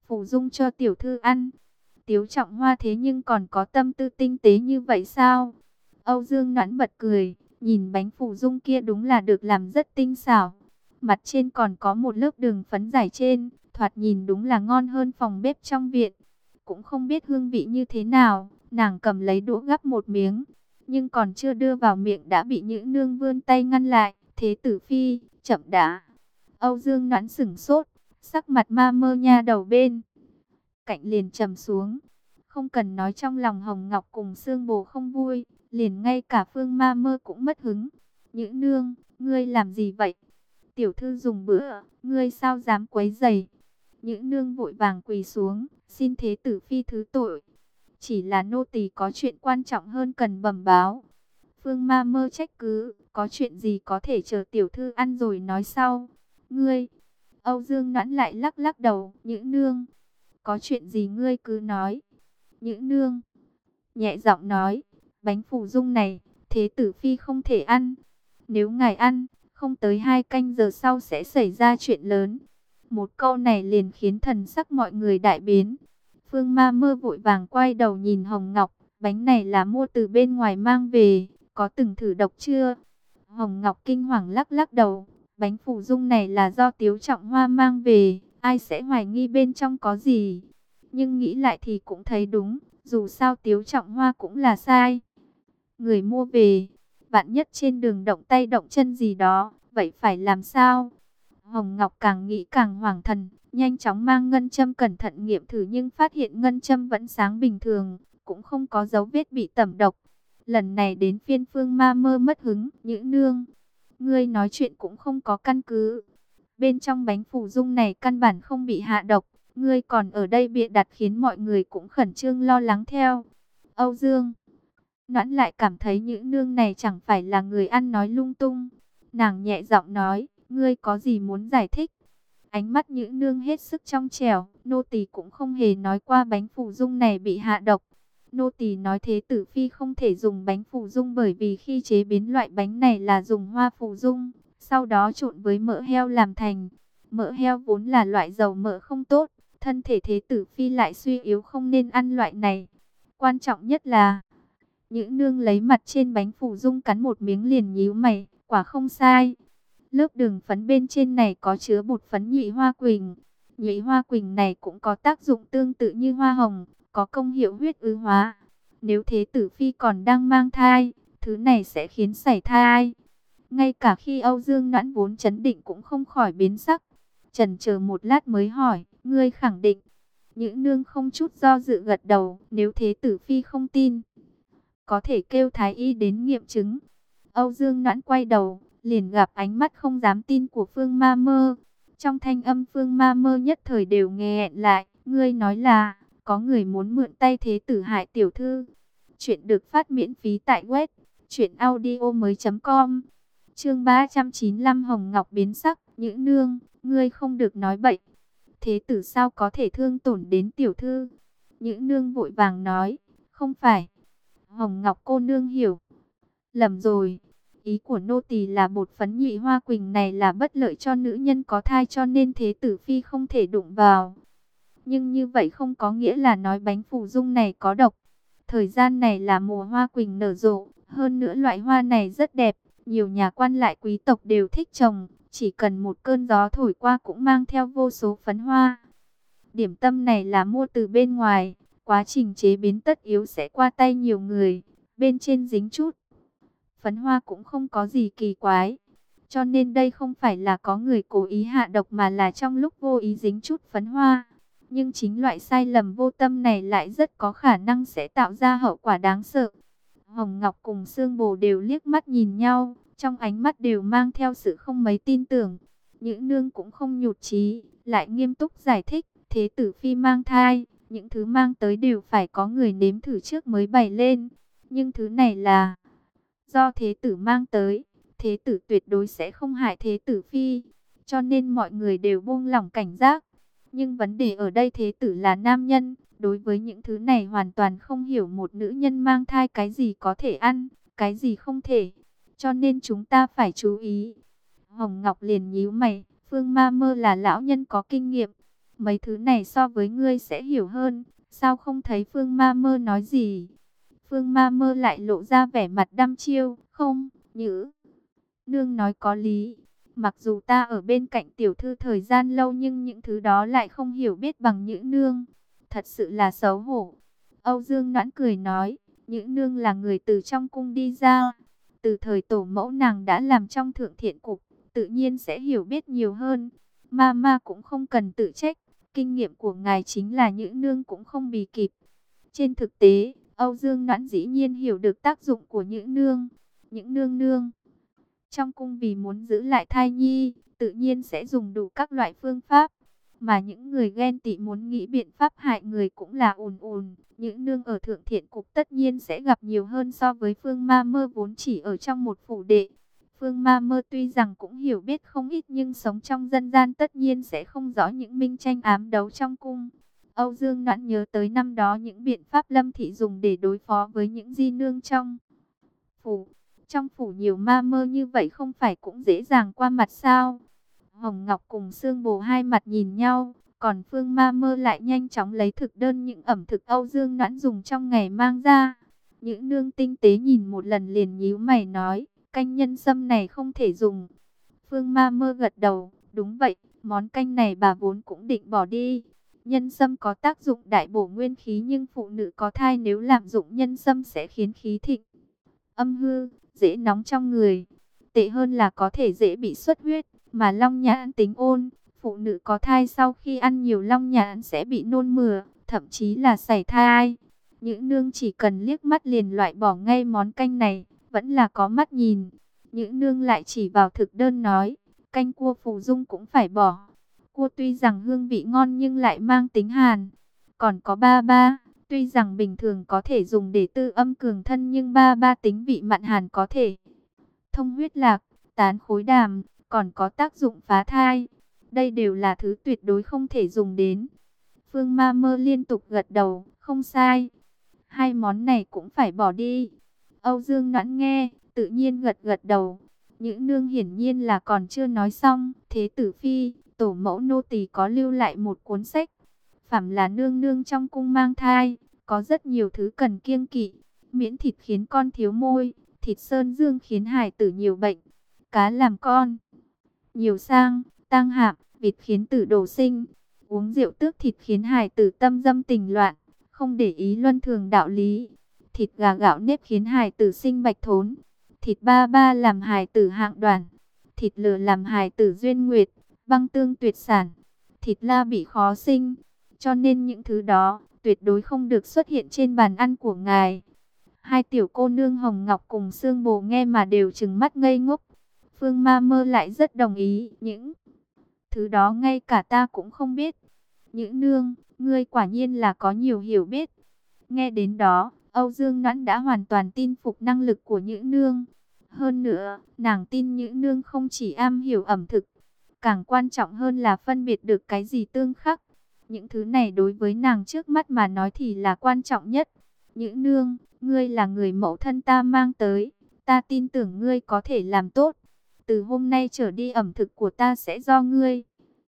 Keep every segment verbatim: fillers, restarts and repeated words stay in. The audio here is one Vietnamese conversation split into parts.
Phủ Dung cho tiểu thư ăn. Tiếu Trọng Hoa thế nhưng còn có tâm tư tinh tế như vậy sao? Âu Dương Noãn bật cười, nhìn bánh Phủ Dung kia đúng là được làm rất tinh xảo. Mặt trên còn có một lớp đường phấn giải trên, thoạt nhìn đúng là ngon hơn phòng bếp trong viện. Cũng không biết hương vị như thế nào, nàng cầm lấy đũa gắp một miếng, nhưng còn chưa đưa vào miệng đã bị Nhữ Nương vươn tay ngăn lại. Thế tử phi, chậm đã. Âu Dương Noãn sửng sốt, sắc mặt ma mơ nha đầu bên cạnh liền trầm xuống. Không cần nói trong lòng Hồng Ngọc cùng Sương Bồ không vui, liền ngay cả Phương ma mơ cũng mất hứng. Nhữ Nương, ngươi làm gì vậy? Tiểu thư dùng bữa, ngươi sao dám quấy rầy? Nhữ Nương vội vàng quỳ xuống, xin thế tử phi thứ tội. Chỉ là nô tỳ có chuyện quan trọng hơn cần bẩm báo. Phương ma mơ trách cứ, có chuyện gì có thể chờ tiểu thư ăn rồi nói sau. Ngươi, Âu Dương Noãn lại lắc lắc đầu, Nhữ Nương, có chuyện gì ngươi cứ nói. Nhữ Nương nhẹ giọng nói, bánh Phủ Dung này, thế tử phi không thể ăn. Nếu ngài ăn, không tới hai canh giờ sau sẽ xảy ra chuyện lớn. Một câu này liền khiến thần sắc mọi người đại biến. Phương ma mơ vội vàng quay đầu nhìn Hồng Ngọc, bánh này là mua từ bên ngoài mang về, có từng thử độc chưa? Hồng Ngọc kinh hoàng lắc lắc đầu, bánh Phủ Dung này là do Tiếu Trọng Hoa mang về, ai sẽ hoài nghi bên trong có gì? Nhưng nghĩ lại thì cũng thấy đúng, dù sao Tiếu Trọng Hoa cũng là sai. Người mua về, vạn nhất trên đường động tay động chân gì đó, vậy phải làm sao? Hồng Ngọc càng nghĩ càng hoảng thần, nhanh chóng mang ngân châm cẩn thận nghiệm thử nhưng phát hiện ngân châm vẫn sáng bình thường, cũng không có dấu vết bị tẩm độc. Lần này đến phiên Phương ma mơ mất hứng, Nhữ Nương, ngươi nói chuyện cũng không có căn cứ. Bên trong bánh Phủ Dung này căn bản không bị hạ độc, ngươi còn ở đây bịa đặt khiến mọi người cũng khẩn trương lo lắng theo. Âu Dương Noãn lại cảm thấy Nhữ Nương này chẳng phải là người ăn nói lung tung. Nàng nhẹ giọng nói, ngươi có gì muốn giải thích? Ánh mắt Nhữ Nương hết sức trong trẻo, nô tỳ cũng không hề nói qua bánh Phủ Dung này bị hạ độc. Nô tỳ nói thế tử phi không thể dùng bánh Phủ Dung bởi vì khi chế biến loại bánh này là dùng hoa Phủ Dung, sau đó trộn với mỡ heo làm thành. Mỡ heo vốn là loại dầu mỡ không tốt, thân thể thế tử phi lại suy yếu không nên ăn loại này. Quan trọng nhất là, Nhữ Nương lấy mặt trên bánh Phủ Dung cắn một miếng liền nhíu mày, quả không sai. Lớp đường phấn bên trên này có chứa bột phấn nhụy hoa quỳnh. Nhụy hoa quỳnh này cũng có tác dụng tương tự như hoa hồng, có công hiệu huyết ứ hóa. Nếu thế tử phi còn đang mang thai, thứ này sẽ khiến sảy thai. Ngay cả khi Âu Dương Noãn vốn chấn định cũng không khỏi biến sắc. Chần chờ một lát mới hỏi, ngươi khẳng định? Nhữ Nương không chút do dự gật đầu, nếu thế tử phi không tin, có thể kêu thái y đến nghiệm chứng. Âu Dương Noãn quay đầu, liền gặp ánh mắt không dám tin của Phương ma mơ. Trong thanh âm Phương ma mơ nhất thời đều nghẹn lại, ngươi nói là, có người muốn mượn tay thế tử hại tiểu thư. Chuyện được phát miễn phí tại web truyện audio mới chấm com. Chương ba trăm chín mươi lăm Hồng Ngọc biến sắc, Nhữ Nương, ngươi không được nói bậy. Thế tử sao có thể thương tổn đến tiểu thư? Nhữ Nương vội vàng nói, không phải. Hồng Ngọc cô nương hiểu lầm rồi. Ý của nô tỳ là bột phấn nhụy hoa quỳnh này là bất lợi cho nữ nhân có thai cho nên thế tử phi không thể đụng vào. Nhưng như vậy không có nghĩa là nói bánh Phủ Dung này có độc. Thời gian này là mùa hoa quỳnh nở rộ, hơn nữa loại hoa này rất đẹp, nhiều nhà quan lại quý tộc đều thích trồng, chỉ cần một cơn gió thổi qua cũng mang theo vô số phấn hoa. Điểm tâm này là mua từ bên ngoài, quá trình chế biến tất yếu sẽ qua tay nhiều người, bên trên dính chút phấn hoa cũng không có gì kỳ quái. Cho nên đây không phải là có người cố ý hạ độc mà là trong lúc vô ý dính chút phấn hoa. Nhưng chính loại sai lầm vô tâm này lại rất có khả năng sẽ tạo ra hậu quả đáng sợ. Hồng Ngọc cùng Sương Bồ đều liếc mắt nhìn nhau, trong ánh mắt đều mang theo sự không mấy tin tưởng. Nhữ Nương cũng không nhụt chí, lại nghiêm túc giải thích, thế tử phi mang thai, những thứ mang tới đều phải có người nếm thử trước mới bày lên. Nhưng thứ này là do thế tử mang tới, thế tử tuyệt đối sẽ không hại thế tử phi, cho nên mọi người đều buông lỏng cảnh giác. Nhưng vấn đề ở đây thế tử là nam nhân, đối với những thứ này hoàn toàn không hiểu một nữ nhân mang thai cái gì có thể ăn, cái gì không thể, cho nên chúng ta phải chú ý. Hồng Ngọc liền nhíu mày, Phương ma mơ là lão nhân có kinh nghiệm, Mấy thứ này so với ngươi sẽ hiểu hơn. Sao không thấy Phương Ma Mơ nói gì? Phương Ma Mơ lại lộ ra vẻ mặt đăm chiêu. Không, Nhữ nương nói có lý. Mặc dù ta ở bên cạnh tiểu thư thời gian lâu nhưng những thứ đó lại không hiểu biết bằng Nhữ nương. Thật sự là xấu hổ. Âu Dương Noãn cười nói, Nhữ nương là người từ trong cung đi ra. Từ thời tổ mẫu nàng đã làm trong thượng thiện cục, tự nhiên sẽ hiểu biết nhiều hơn. Mama cũng không cần tự trách. Kinh nghiệm của ngài chính là Nhữ nương cũng không bì kịp. Trên thực tế, Âu Dương Noãn dĩ nhiên hiểu được tác dụng của Nhữ nương. Nhữ nương nương trong cung vì muốn giữ lại thai nhi, tự nhiên sẽ dùng đủ các loại phương pháp. Mà những người ghen tị muốn nghĩ biện pháp hại người cũng là ùn ùn. Những nương ở thượng thiện cục tất nhiên sẽ gặp nhiều hơn so với Phương Ma Mơ vốn chỉ ở trong một phủ đệ. Phương Ma Mơ tuy rằng cũng hiểu biết không ít nhưng sống trong dân gian tất nhiên sẽ không rõ những minh tranh ám đấu trong cung. Âu Dương Noãn nhớ tới năm đó những biện pháp Lâm Thị dùng để đối phó với những di nương trong phủ. Trong phủ nhiều ma mơ như vậy không phải cũng dễ dàng qua mặt sao? Hồng Ngọc cùng Sương Bồ hai mặt nhìn nhau, còn Phương Ma Mơ lại nhanh chóng lấy thực đơn những ẩm thực Âu Dương Noãn dùng trong ngày mang ra. Những nương tinh tế nhìn một lần liền nhíu mày nói, canh nhân sâm này không thể dùng. Phương Ma Mơ gật đầu, đúng vậy, món canh này bà vốn cũng định bỏ đi. Nhân sâm có tác dụng đại bổ nguyên khí nhưng phụ nữ có thai nếu lạm dụng nhân sâm sẽ khiến khí thịnh âm hư, dễ nóng trong người. Tệ hơn là có thể dễ bị xuất huyết, mà long nhãn tính ôn. Phụ nữ có thai sau khi ăn nhiều long nhãn sẽ bị nôn mửa, thậm chí là sảy thai. Những nương chỉ cần liếc mắt liền loại bỏ ngay món canh này, vẫn là có mắt nhìn. Những nương lại chỉ vào thực đơn nói, canh cua phù dung cũng phải bỏ. Cua tuy rằng hương vị ngon nhưng lại mang tính hàn. Còn có ba ba. Tuy rằng bình thường có thể dùng để tư âm cường thân nhưng ba ba tính vị mặn hàn có thể thông huyết lạc, tán khối đàm, còn có tác dụng phá thai. Đây đều là thứ tuyệt đối không thể dùng đến. Phương Ma Mơ liên tục gật đầu, không sai. Hai món này cũng phải bỏ đi. Âu Dương Noãn nghe, tự nhiên gật gật đầu. Những nương hiển nhiên là còn chưa nói xong. Thế tử phi, tổ mẫu nô tỳ có lưu lại một cuốn sách. Phàm là nương nương trong cung mang thai, có rất nhiều thứ cần kiêng kỵ. Miễn thịt khiến con thiếu môi, thịt sơn dương khiến hài tử nhiều bệnh, cá làm con nhiều sang, tang hạm, vịt khiến tử đổ sinh, uống rượu tước thịt khiến hài tử tâm dâm tình loạn, không để ý luân thường đạo lý. Thịt gà gạo nếp khiến hài tử sinh bạch thốn, thịt ba ba làm hài tử hạng đoàn, thịt lừa làm hài tử duyên nguyệt, băng tương tuyệt sản, thịt la bị khó sinh. Cho nên những thứ đó tuyệt đối không được xuất hiện trên bàn ăn của ngài. Hai tiểu cô nương Hồng Ngọc cùng Sương Bồ nghe mà đều trừng mắt ngây ngốc. Phương Ma Mơ lại rất đồng ý. Những thứ đó ngay cả ta cũng không biết. Những nương, ngươi quả nhiên là có nhiều hiểu biết. Nghe đến đó, Âu Dương Noãn đã hoàn toàn tin phục năng lực của những nương. Hơn nữa, nàng tin những nương không chỉ am hiểu ẩm thực, càng quan trọng hơn là phân biệt được cái gì tương khắc. Những thứ này đối với nàng trước mắt mà nói thì là quan trọng nhất. Những nương, ngươi là người mẫu thân ta mang tới, ta tin tưởng ngươi có thể làm tốt. Từ hôm nay trở đi ẩm thực của ta sẽ do ngươi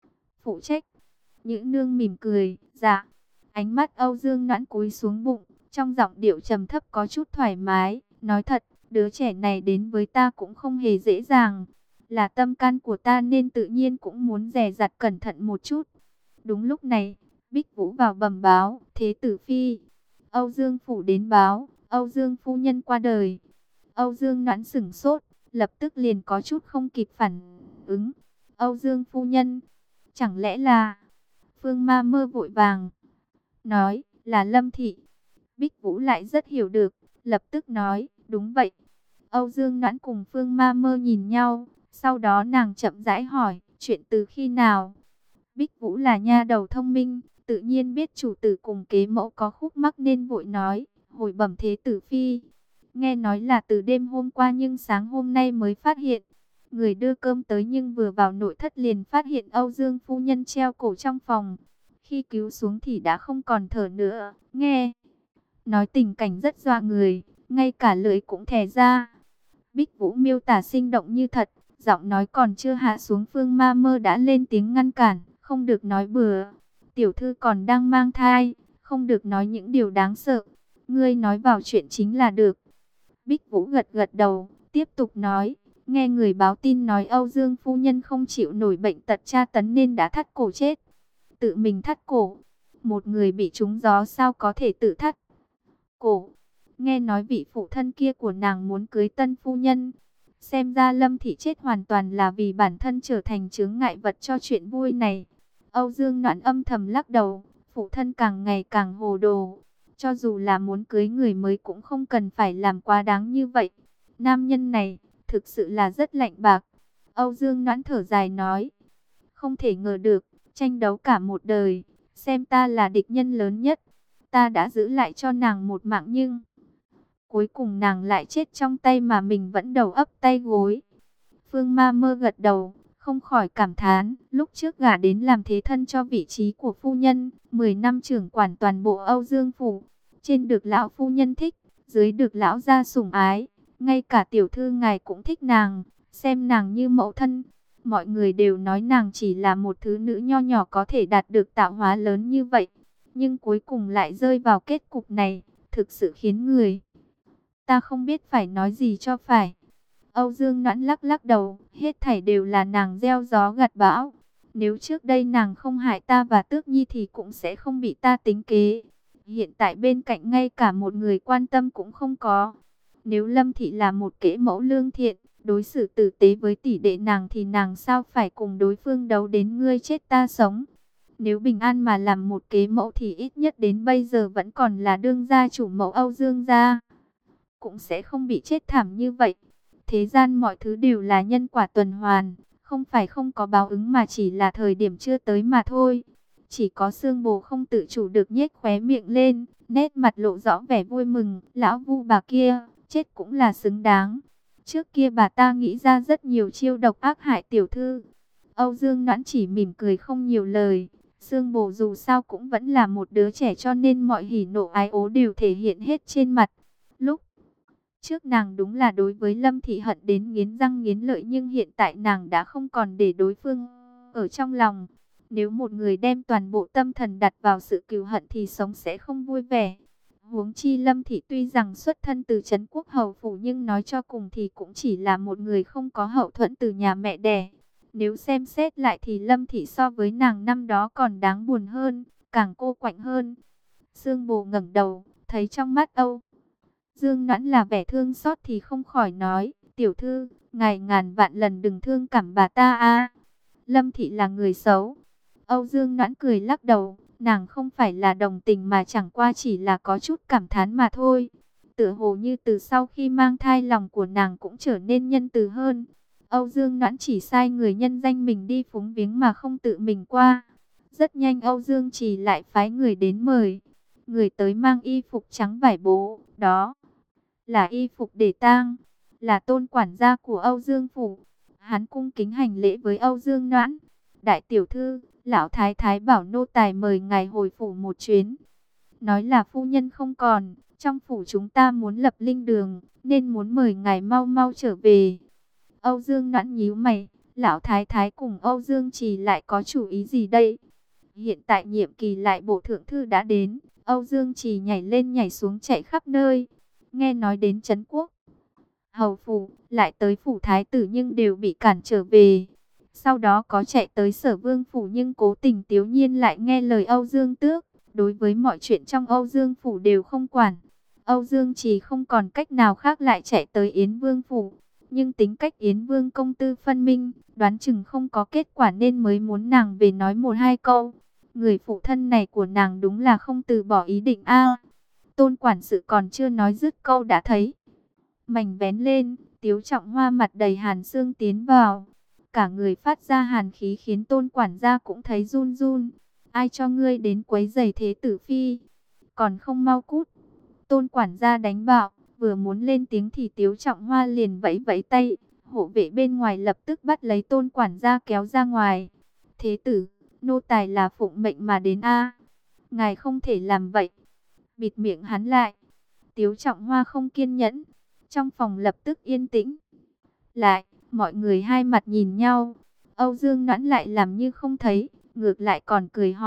phụ trách. Những nương mỉm cười, dạ. Ánh mắt Âu Dương Noãn cúi xuống bụng, trong giọng điệu trầm thấp có chút thoải mái. Nói thật, đứa trẻ này đến với ta cũng không hề dễ dàng. Là tâm can của ta nên tự nhiên cũng muốn dè dặt cẩn thận một chút. Đúng lúc này, Bích Vũ vào bẩm báo, thế tử phi, Âu Dương phủ đến báo, Âu Dương phu nhân qua đời. Âu Dương Noãn sửng sốt, lập tức liền có chút không kịp phản ứng. Âu Dương phu nhân, chẳng lẽ là... Phương Ma Mơ vội vàng nói, là Lâm Thị. Bích Vũ lại rất hiểu được, lập tức nói, đúng vậy. Âu Dương Noãn cùng Phương Ma Mơ nhìn nhau, sau đó nàng chậm rãi hỏi, chuyện từ khi nào? Bích Vũ là nha đầu thông minh, tự nhiên biết chủ tử cùng kế mẫu có khúc mắc nên vội nói, hồi bẩm thế tử phi. Nghe nói là từ đêm hôm qua nhưng sáng hôm nay mới phát hiện. Người đưa cơm tới nhưng vừa vào nội thất liền phát hiện Âu Dương phu nhân treo cổ trong phòng. Khi cứu xuống thì đã không còn thở nữa. Nghe nói tình cảnh rất dọa người, ngay cả lưỡi cũng thè ra. Bích Vũ miêu tả sinh động như thật, giọng nói còn chưa hạ xuống Phương Ma Mơ đã lên tiếng ngăn cản, không được nói bừa. tiểu thư còn đang mang thai, không được nói những điều đáng sợ. Ngươi nói vào chuyện chính là được. Bích Vũ gật gật đầu, tiếp tục nói. Nghe người báo tin nói Âu Dương phu nhân không chịu nổi bệnh tật tra tấn nên đã thắt cổ chết. Tự mình thắt cổ. Một người bị trúng gió sao có thể tự thắt cổ. Nghe nói vị phụ thân kia của nàng muốn cưới tân phu nhân. Xem ra Lâm Thị chết hoàn toàn là vì bản thân trở thành chướng ngại vật cho chuyện vui này. Âu Dương Noãn âm thầm lắc đầu. Phụ thân càng ngày càng hồ đồ. Cho dù là muốn cưới người mới cũng không cần phải làm quá đáng như vậy. Nam nhân này thực sự là rất lạnh bạc. Âu Dương Noãn thở dài nói. Không thể ngờ được, tranh đấu cả một đời, xem ta là địch nhân lớn nhất. Ta đã giữ lại cho nàng một mạng nhưng cuối cùng nàng lại chết trong tay mà mình vẫn đầu ấp tay gối. Phương Ma Mơ gật đầu, không khỏi cảm thán. Lúc trước gả đến làm thế thân cho vị trí của phu nhân, mười năm trưởng quản toàn bộ Âu Dương Phủ. Trên được lão phu nhân thích, dưới được lão gia sủng ái. Ngay cả tiểu thư ngài cũng thích nàng, xem nàng như mẫu thân. Mọi người đều nói nàng chỉ là một thứ nữ nho nhỏ có thể đạt được tạo hóa lớn như vậy. Nhưng cuối cùng lại rơi vào kết cục này, thực sự khiến người ta không biết phải nói gì cho phải. Âu Dương Noãn lắc lắc đầu, hết thảy đều là nàng gieo gió gặt bão. Nếu trước đây nàng không hại ta và Tước Nhi thì cũng sẽ không bị ta tính kế. Hiện tại bên cạnh ngay cả một người quan tâm cũng không có. Nếu Lâm Thị là một kẻ mẫu lương thiện, đối xử tử tế với tỷ đệ nàng thì nàng sao phải cùng đối phương đấu đến ngươi chết ta sống. Nếu bình an mà làm một kế mẫu thì ít nhất đến bây giờ vẫn còn là đương gia chủ mẫu Âu Dương gia. Cũng sẽ không bị chết thảm như vậy. Thế gian mọi thứ đều là nhân quả tuần hoàn, không phải không có báo ứng mà chỉ là thời điểm chưa tới mà thôi. Chỉ có Sương Bồ không tự chủ được nhếch khóe miệng lên, nét mặt lộ rõ vẻ vui mừng. Lão Vu bà kia, chết cũng là xứng đáng. Trước kia bà ta nghĩ ra rất nhiều chiêu độc ác hại tiểu thư. Âu Dương Noãn chỉ mỉm cười không nhiều lời. Sương Bồ dù sao cũng vẫn là một đứa trẻ cho nên mọi hỉ nộ ái ố đều thể hiện hết trên mặt. Lúc trước nàng đúng là đối với Lâm Thị hận đến nghiến răng nghiến lợi, nhưng hiện tại nàng đã không còn để đối phương ở trong lòng. Nếu một người đem toàn bộ tâm thần đặt vào sự cừu hận thì sống sẽ không vui vẻ. Huống chi Lâm Thị tuy rằng xuất thân từ trấn quốc hầu phủ nhưng nói cho cùng thì cũng chỉ là một người không có hậu thuẫn từ nhà mẹ đẻ. Nếu xem xét lại thì Lâm Thị so với nàng năm đó còn đáng buồn hơn, càng cô quạnh hơn. Sương Bồ ngẩng đầu, thấy trong mắt Âu Dương Noãn là vẻ thương xót thì không khỏi nói, tiểu thư, ngài ngàn vạn lần đừng thương cảm bà ta a. Lâm Thị là người xấu. Âu Dương Noãn cười lắc đầu, nàng không phải là đồng tình mà chẳng qua chỉ là có chút cảm thán mà thôi. Tựa hồ như từ sau khi mang thai lòng của nàng cũng trở nên nhân từ hơn. Âu Dương Noãn chỉ sai người nhân danh mình đi phúng viếng mà không tự mình qua. Rất nhanh Âu Dương chỉ lại phái người đến mời. Người tới mang y phục trắng vải bố, đó là y phục để tang, là Tôn quản gia của Âu Dương phủ. Hắn cung kính hành lễ với Âu Dương Noãn. Đại tiểu thư, lão thái thái bảo nô tài mời ngài hồi phủ một chuyến. Nói là phu nhân không còn, trong phủ chúng ta muốn lập linh đường, nên muốn mời ngài mau mau trở về. Âu Dương Noãn nhíu mày, lão thái thái cùng Âu Dương Trì lại có chủ ý gì đây? Hiện tại nhiệm kỳ lại bộ thượng thư đã đến, Âu Dương Trì nhảy lên nhảy xuống chạy khắp nơi. Nghe nói đến trấn quốc hầu phủ, lại tới phủ thái tử nhưng đều bị cản trở về. Sau đó có chạy tới Sở Vương phủ nhưng cố tình Tiếu Nhiên lại nghe lời Âu Dương Tước, đối với mọi chuyện trong Âu Dương phủ đều không quản. Âu Dương Trì không còn cách nào khác lại chạy tới Yến Vương phủ, nhưng tính cách Yến Vương công tư phân minh, đoán chừng không có kết quả nên mới muốn nàng về nói một hai câu. Người phụ thân này của nàng đúng là không từ bỏ ý định a. Tôn quản sự còn chưa nói dứt câu đã thấy mảnh vén lên, Tiếu Trọng Hoa mặt đầy hàn xương tiến vào. Cả người phát ra hàn khí khiến Tôn quản gia cũng thấy run run. Ai cho ngươi đến quấy rầy thế tử phi? Còn không mau cút. Tôn quản gia đánh bạo, vừa muốn lên tiếng thì Tiếu Trọng Hoa liền vẫy vẫy tay. Hộ vệ bên ngoài lập tức bắt lấy Tôn quản gia kéo ra ngoài. Thế tử, nô tài là phụng mệnh mà đến a. Ngài không thể làm vậy. Bịt miệng hắn lại. Tiếu Trọng Hoa không kiên nhẫn. Trong phòng lập tức yên tĩnh lại, mọi người hai mặt nhìn nhau. Âu Dương Noãn lại làm như không thấy, ngược lại còn cười hỏi,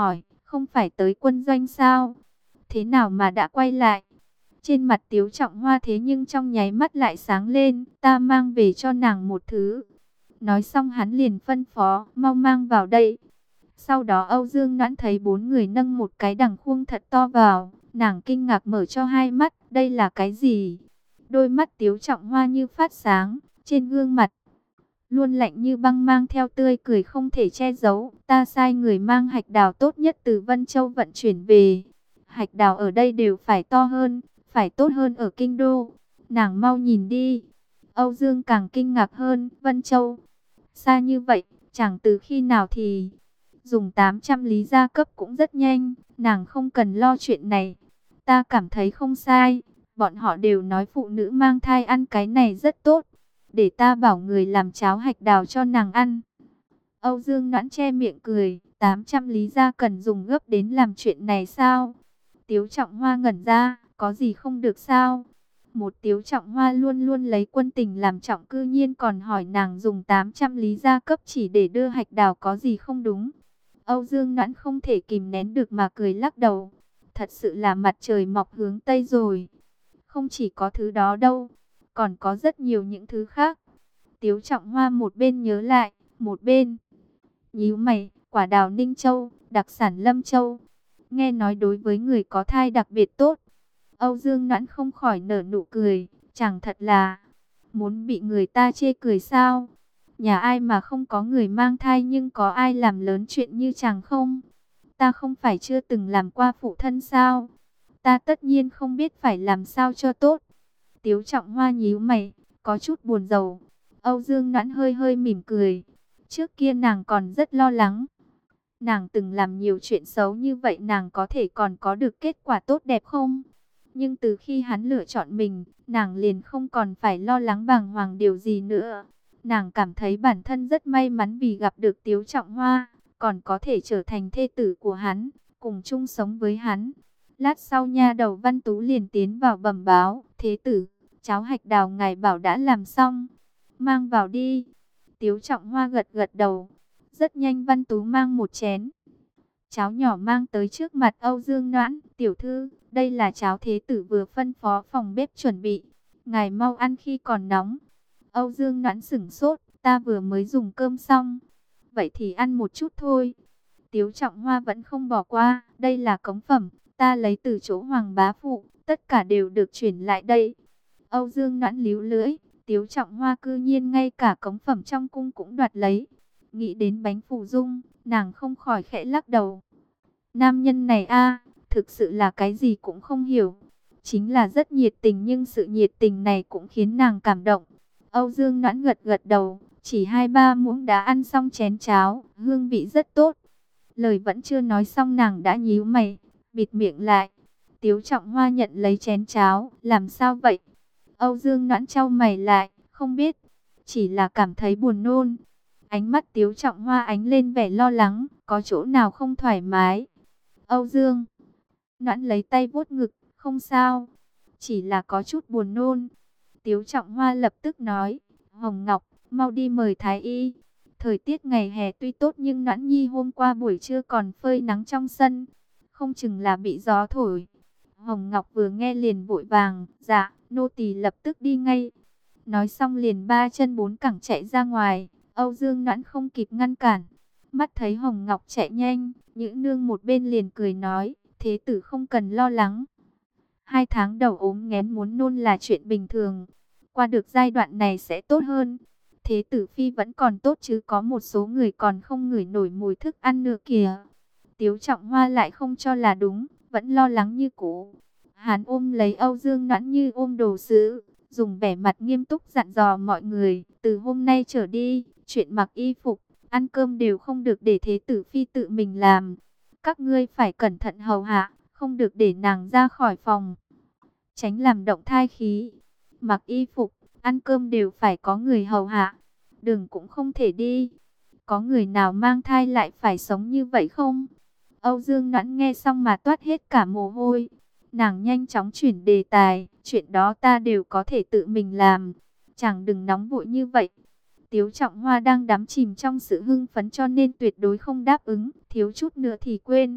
không phải tới quân doanh sao? Thế nào mà đã quay lại? Trên mặt Tiếu Trọng Hoa thế nhưng trong nháy mắt lại sáng lên, ta mang về cho nàng một thứ. Nói xong hắn liền phân phó, mau mang vào đây. Sau đó Âu Dương Noãn thấy bốn người nâng một cái đằng khuông thật to vào, nàng kinh ngạc mở cho hai mắt, đây là cái gì? Đôi mắt Tiếu Trọng Hoa như phát sáng, trên gương mặt luôn lạnh như băng mang theo tươi cười không thể che giấu. Ta sai người mang hạch đào tốt nhất từ Vân Châu vận chuyển về. Hạch đào ở đây đều phải to hơn, phải tốt hơn ở kinh đô. Nàng mau nhìn đi. Âu Dương càng kinh ngạc hơn, Vân Châu xa như vậy, chẳng từ khi nào thì dùng tám trăm lý gia cấp cũng rất nhanh, nàng không cần lo chuyện này. Ta cảm thấy không sai, bọn họ đều nói phụ nữ mang thai ăn cái này rất tốt. Để ta bảo người làm cháo hạch đào cho nàng ăn. Âu Dương Noãn che miệng cười, tám trăm lý gia cần dùng gấp đến làm chuyện này sao? Tiếu Trọng Hoa ngẩn ra, có gì không được sao? Một Tiếu Trọng Hoa luôn luôn lấy quân tình làm trọng, cư nhiên còn hỏi nàng dùng tám trăm lý gia cấp chỉ để đưa hạch đào, có gì không đúng? Âu Dương Noãn không thể kìm nén được mà cười lắc đầu. Thật sự là mặt trời mọc hướng Tây rồi. Không chỉ có thứ đó đâu, còn có rất nhiều những thứ khác. Tiếu Trọng Hoa một bên nhớ lại, một bên nhíu mày. Quả đào Ninh Châu, đặc sản Lâm Châu, nghe nói đối với người có thai đặc biệt tốt. Âu Dương Noãn không khỏi nở nụ cười, chẳng thật là muốn bị người ta chê cười sao? Nhà ai mà không có người mang thai, nhưng có ai làm lớn chuyện như chàng không? Ta không phải chưa từng làm qua phụ thân sao? Ta tất nhiên không biết phải làm sao cho tốt. Tiếu Trọng Hoa nhíu mày, có chút buồn rầu. Âu Dương Noãn hơi hơi mỉm cười. Trước kia nàng còn rất lo lắng. Nàng từng làm nhiều chuyện xấu như vậy, nàng có thể còn có được kết quả tốt đẹp không? Nhưng từ khi hắn lựa chọn mình, nàng liền không còn phải lo lắng bàng hoàng điều gì nữa. Nàng cảm thấy bản thân rất may mắn vì gặp được Tiếu Trọng Hoa, còn có thể trở thành thê tử của hắn, cùng chung sống với hắn. Lát sau nha đầu Văn Tú liền tiến vào bẩm báo, thế tử, cháo hạch đào ngài bảo đã làm xong, mang vào đi. Tiếu Trọng Hoa gật gật đầu. Rất nhanh Văn Tú mang một chén cháo nhỏ mang tới trước mặt Âu Dương Noãn. Tiểu thư, đây là cháo thế tử vừa phân phó phòng bếp chuẩn bị, ngài mau ăn khi còn nóng. Âu Dương Noãn sửng sốt, ta vừa mới dùng cơm xong. Vậy thì ăn một chút thôi. Tiếu Trọng Hoa vẫn không bỏ qua, đây là cống phẩm, ta lấy từ chỗ Hoàng bá phụ, tất cả đều được chuyển lại đây. Âu Dương Noãn líu lưỡi, Tiếu Trọng Hoa cư nhiên ngay cả cống phẩm trong cung cũng đoạt lấy. Nghĩ đến Bánh Phù Dung, nàng không khỏi khẽ lắc đầu. Nam nhân này a, thực sự là cái gì cũng không hiểu. Chính là rất nhiệt tình, nhưng sự nhiệt tình này cũng khiến nàng cảm động. Âu Dương Noãn gật gật đầu, chỉ hai ba muỗng đã ăn xong chén cháo, hương vị rất tốt. Lời vẫn chưa nói xong nàng đã nhíu mày, bịt miệng lại. Tiếu Trọng Hoa nhận lấy chén cháo, làm sao vậy? Âu Dương Noãn chau mày lại, không biết, chỉ là cảm thấy buồn nôn. Ánh mắt Tiếu Trọng Hoa ánh lên vẻ lo lắng, có chỗ nào không thoải mái? Âu Dương Noãn lấy tay vuốt ngực, không sao, chỉ là có chút buồn nôn. Tiếu Trọng Hoa lập tức nói, Hồng Ngọc, mau đi mời thái y. Thời tiết ngày hè tuy tốt nhưng Noãn Nhi hôm qua buổi trưa còn phơi nắng trong sân, không chừng là bị gió thổi. Hồng Ngọc vừa nghe liền vội vàng, dạ, nô tỳ lập tức đi ngay. Nói xong liền ba chân bốn cẳng chạy ra ngoài. Âu Dương Noãn không kịp ngăn cản, mắt thấy Hồng Ngọc chạy nhanh, Nhữ Nương một bên liền cười nói, thế tử không cần lo lắng. Hai tháng đầu ốm nghén muốn nôn là chuyện bình thường, qua được giai đoạn này sẽ tốt hơn. Thế tử phi vẫn còn tốt chứ, có một số người còn không ngửi nổi mùi thức ăn nữa kìa. Tiếu Trọng Hoa lại không cho là đúng, vẫn lo lắng như cũ. Hắn ôm lấy Âu Dương Noãn như ôm đồ sứ, dùng vẻ mặt nghiêm túc dặn dò mọi người, từ hôm nay trở đi, chuyện mặc y phục, ăn cơm đều không được để thế tử phi tự mình làm. Các ngươi phải cẩn thận hầu hạ, không được để nàng ra khỏi phòng, tránh làm động thai khí. Mặc y phục, ăn cơm đều phải có người hầu hạ, đường cũng không thể đi. Có người nào mang thai lại phải sống như vậy không? Âu Dương Noãn nghe xong mà toát hết cả mồ hôi. Nàng nhanh chóng chuyển đề tài, chuyện đó ta đều có thể tự mình làm, chẳng đừng nóng vội như vậy. Tiếu Trọng Hoa đang đắm chìm trong sự hưng phấn cho nên tuyệt đối không đáp ứng, thiếu chút nữa thì quên.